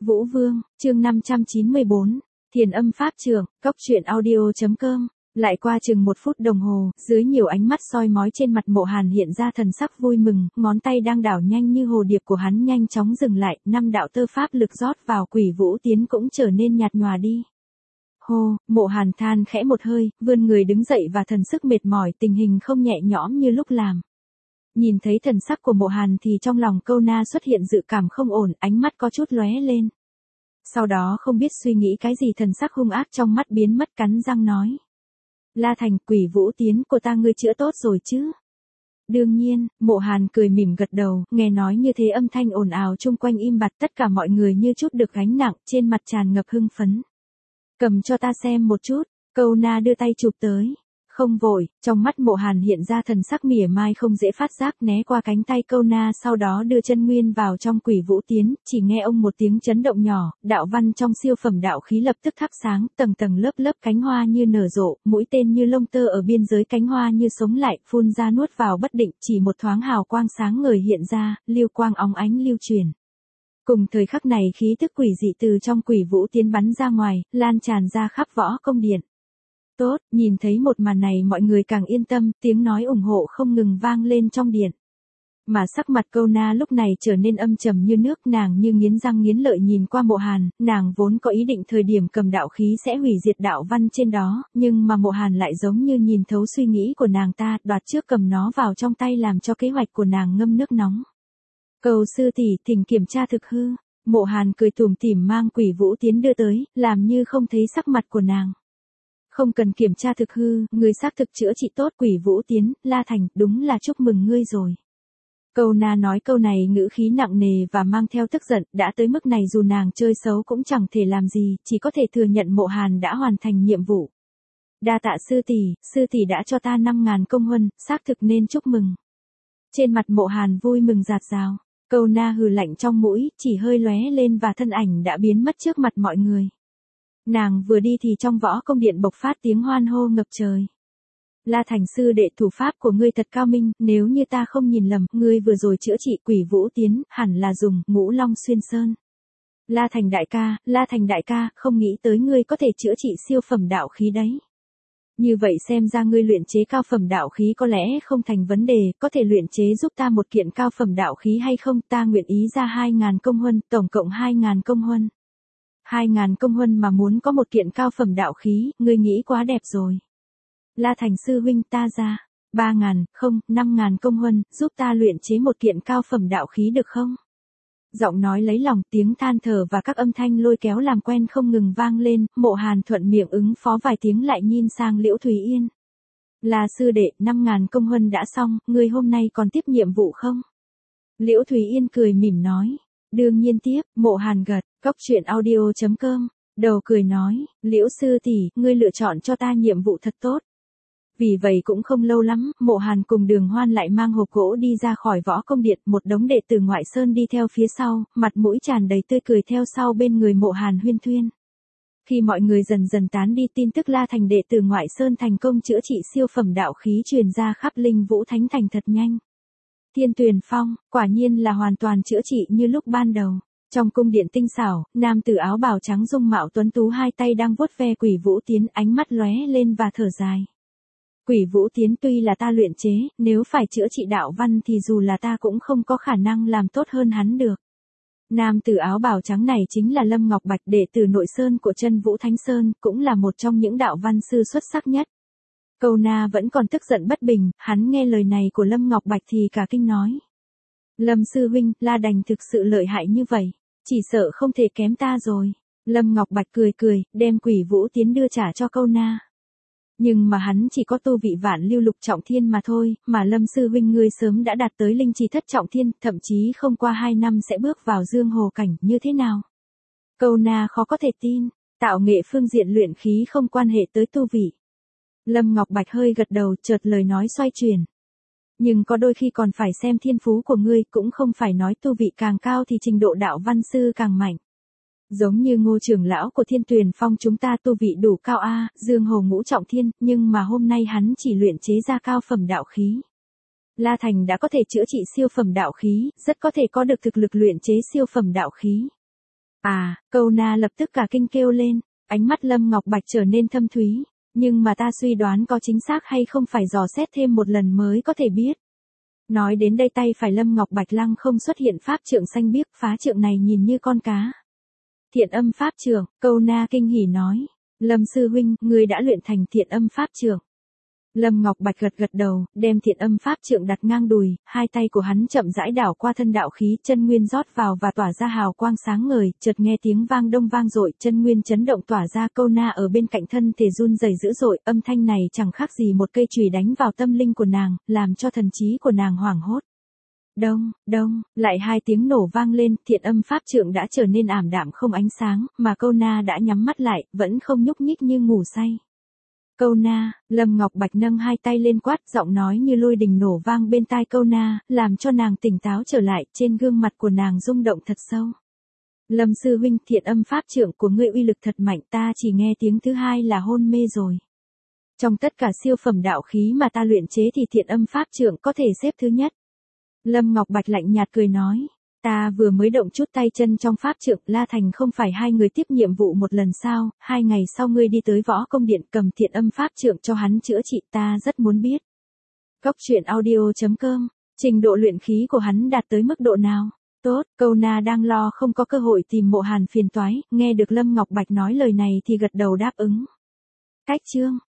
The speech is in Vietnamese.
Vũ Vương, chương 594, Thiền âm pháp trưởng, cốc truyện audio.com. Lại qua chừng 1 phút đồng hồ, dưới nhiều ánh mắt soi mói trên mặt Mộ Hàn hiện ra thần sắc vui mừng, ngón tay đang đảo nhanh như hồ điệp của hắn nhanh chóng dừng lại, 5 đạo tơ pháp lực rót vào Quỷ Vũ Tiến cũng trở nên nhạt nhòa đi. Hô, Mộ Hàn than khẽ một hơi, vươn người đứng dậy và thần sức mệt mỏi, tình hình không nhẹ nhõm như lúc làm. Nhìn thấy thần sắc của Mộ Hàn thì trong lòng Câu Na xuất hiện dự cảm không ổn, ánh mắt có chút lóe lên. Sau đó không biết suy nghĩ cái gì, thần sắc hung ác trong mắt biến mất, cắn răng nói. La Thành, Quỷ Vũ Tiến của ta ngươi chữa tốt rồi chứ? Đương nhiên, Mộ Hàn cười mỉm gật đầu, nghe nói như thế âm thanh ồn ào chung quanh im bặt, tất cả mọi người như chút được gánh nặng, trên mặt tràn ngập hưng phấn. Cầm cho ta xem một chút, Câu Na đưa tay chụp tới. Không vội, trong mắt Mộ Hàn hiện ra thần sắc mỉa mai không dễ phát giác, né qua cánh tay Câu Na, sau đó đưa chân nguyên vào trong Quỷ Vũ Tiến, chỉ nghe ông một tiếng chấn động nhỏ, đạo văn trong siêu phẩm đạo khí lập tức thắp sáng, tầng tầng lớp lớp cánh hoa như nở rộ, mũi tên như lông tơ ở biên giới cánh hoa như sống lại, phun ra nuốt vào bất định, chỉ một thoáng hào quang sáng ngời hiện ra, lưu quang óng ánh lưu truyền. Cùng thời khắc này khí tức quỷ dị từ trong Quỷ Vũ Tiến bắn ra ngoài, lan tràn ra khắp võ công điện. Tốt, nhìn thấy một màn này mọi người càng yên tâm, tiếng nói ủng hộ không ngừng vang lên trong điện. Mà sắc mặt Câu Na lúc này trở nên âm trầm như nước, nàng như nghiến răng nghiến lợi nhìn qua Mộ Hàn, nàng vốn có ý định thời điểm cầm đạo khí sẽ hủy diệt đạo văn trên đó, nhưng mà Mộ Hàn lại giống như nhìn thấu suy nghĩ của nàng ta, đoạt trước cầm nó vào trong tay làm cho kế hoạch của nàng ngâm nước nóng. Cầu sư tỷ, thỉnh kiểm tra thực hư. Mộ Hàn cười tủm tỉm mang Quỷ Vũ Tiến đưa tới, làm như không thấy sắc mặt của nàng. Không cần kiểm tra thực hư, người xác thực chữa trị tốt. Quỷ Vũ Tiến, La Thành, đúng là chúc mừng ngươi rồi. Câu Na nói câu này ngữ khí nặng nề và mang theo tức giận, đã tới mức này dù nàng chơi xấu cũng chẳng thể làm gì, chỉ có thể thừa nhận Mộ Hàn đã hoàn thành nhiệm vụ. Đa tạ sư tỷ đã cho ta 5.000 công huân, xác thực nên chúc mừng. Trên mặt Mộ Hàn vui mừng rạt rào, Câu Na hừ lạnh trong mũi, chỉ hơi lóe lên và thân ảnh đã biến mất trước mặt mọi người. Nàng vừa đi thì trong võ công điện bộc phát tiếng hoan hô ngập trời. La Thành sư đệ, thủ pháp của ngươi thật cao minh, nếu như ta không nhìn lầm, ngươi vừa rồi chữa trị Quỷ Vũ Tiến, hẳn là dùng Ngũ Long Xuyên Sơn. La Thành đại ca, không nghĩ tới ngươi có thể chữa trị siêu phẩm đạo khí đấy. Như vậy xem ra ngươi luyện chế cao phẩm đạo khí có lẽ không thành vấn đề, có thể luyện chế giúp ta một kiện cao phẩm đạo khí hay không? Ta nguyện ý ra 2.000 công huân, tổng cộng 2.000 công huân. 2.000 công huân mà muốn có một kiện cao phẩm đạo khí, ngươi nghĩ quá đẹp rồi. La Thành sư huynh, ta ra 3.000, không, 5.000 công huân, giúp ta luyện chế một kiện cao phẩm đạo khí được không? Giọng nói lấy lòng, tiếng than thở và các âm thanh lôi kéo làm quen không ngừng vang lên, Mộ Hàn thuận miệng ứng phó vài tiếng lại nhìn sang Liễu Thúy Yên. Là sư đệ, 5.000 công huân đã xong, ngươi hôm nay còn tiếp nhiệm vụ không? Liễu Thúy Yên cười mỉm nói. Đương nhiên tiếp. Mộ Hàn gật, cốc truyện audio.com, đầu cười nói, Liễu sư tỷ, ngươi lựa chọn cho ta nhiệm vụ thật tốt. Vì vậy cũng không lâu lắm, Mộ Hàn cùng Đường Hoan lại mang hộp gỗ đi ra khỏi võ công điện, một đống đệ tử ngoại sơn đi theo phía sau, mặt mũi tràn đầy tươi cười theo sau bên người Mộ Hàn huyên thuyên. Khi mọi người dần dần tán đi, tin tức La Thành đệ tử ngoại sơn thành công chữa trị siêu phẩm đạo khí truyền ra khắp Linh Vũ Thánh Thành thật nhanh. Thiên Tuyền Phong, quả nhiên là hoàn toàn chữa trị như lúc ban đầu. Trong cung điện tinh xảo, nam tử áo bào trắng dung mạo tuấn tú hai tay đang vuốt ve Quỷ Vũ Tiến, ánh mắt lóe lên và thở dài. Quỷ Vũ Tiến tuy là ta luyện chế, nếu phải chữa trị đạo văn thì dù là ta cũng không có khả năng làm tốt hơn hắn được. Nam tử áo bào trắng này chính là Lâm Ngọc Bạch, đệ tử nội sơn của Chân Vũ Thánh Sơn, cũng là một trong những đạo văn sư xuất sắc nhất. Câu Na vẫn còn tức giận bất bình, hắn nghe lời này của Lâm Ngọc Bạch thì cả kinh nói. Lâm sư huynh, La Đành thực sự lợi hại như vậy, chỉ sợ không thể kém ta rồi. Lâm Ngọc Bạch cười cười, đem Quỷ Vũ Tiến đưa trả cho Câu Na. Nhưng mà hắn chỉ có tu vị Vạn Lưu Lục Trọng Thiên mà thôi, mà Lâm sư huynh ngươi sớm đã đạt tới linh chi thất trọng thiên, thậm chí không qua 2 năm sẽ bước vào dương hồ cảnh, như thế nào? Câu Na khó có thể tin, tạo nghệ phương diện luyện khí không quan hệ tới tu vị. Lâm Ngọc Bạch hơi gật đầu, chợt lời nói xoay chuyển. Nhưng có đôi khi còn phải xem thiên phú của ngươi, cũng không phải nói tu vị càng cao thì trình độ đạo văn sư càng mạnh. Giống như Ngô trưởng lão của Thiên Tuyền Phong chúng ta tu vị đủ cao a, dương hồ ngũ trọng thiên, nhưng mà hôm nay hắn chỉ luyện chế ra cao phẩm đạo khí. La Thành đã có thể chữa trị siêu phẩm đạo khí, rất có thể có được thực lực luyện chế siêu phẩm đạo khí. Câu na lập tức cả kinh kêu lên, ánh mắt Lâm Ngọc Bạch trở nên thâm thúy, nhưng mà ta suy đoán có chính xác hay không phải dò xét thêm một lần mới có thể biết. Nói đến đây tay phải Lâm Ngọc Bạch lăng không xuất hiện pháp trượng xanh biếc, phá trượng này nhìn như con cá. Thiện âm pháp trượng, câu na kinh hỉ nói, Lâm sư huynh, ngươi đã luyện thành thiện âm pháp trượng. Lâm Ngọc Bạch gật gật đầu, đem thiện âm pháp trượng đặt ngang đùi, hai tay của hắn chậm rãi đảo qua thân đạo khí, chân nguyên rót vào và tỏa ra hào quang sáng ngời, chợt nghe tiếng vang đông vang dội, chân nguyên chấn động tỏa ra, câu na ở bên cạnh thân thể run rẩy dữ dội, âm thanh này chẳng khác gì một cây chùy đánh vào tâm linh của nàng, làm cho thần trí của nàng hoảng hốt. Đông, đông, lại hai tiếng nổ vang lên, thiện âm pháp trượng đã trở nên ảm đạm không ánh sáng, mà câu na đã nhắm mắt lại, vẫn không nhúc nhích như ngủ say. Câu na, Lâm Ngọc Bạch nâng hai tay lên quát, giọng nói như lôi đình nổ vang bên tai câu na, làm cho nàng tỉnh táo trở lại, trên gương mặt của nàng rung động thật sâu. Lâm sư huynh, thiện âm pháp trượng của ngươi uy lực thật mạnh, ta chỉ nghe tiếng thứ hai là hôn mê rồi. Trong tất cả siêu phẩm đạo khí mà ta luyện chế thì thiện âm pháp trượng có thể xếp thứ nhất. Lâm Ngọc Bạch lạnh nhạt cười nói, ta vừa mới động chút tay chân trong pháp trượng, La Thành không phải hai người tiếp nhiệm vụ một lần sao, 2 ngày sau ngươi đi tới võ công điện cầm thiện âm pháp trượng cho hắn chữa trị, ta rất muốn biết. Cốc truyện audio.com, trình độ luyện khí của hắn đạt tới mức độ nào? Tốt, câu na đang lo không có cơ hội tìm Mộ Hàn phiền toái, nghe được Lâm Ngọc Bạch nói lời này thì gật đầu đáp ứng. Cách chương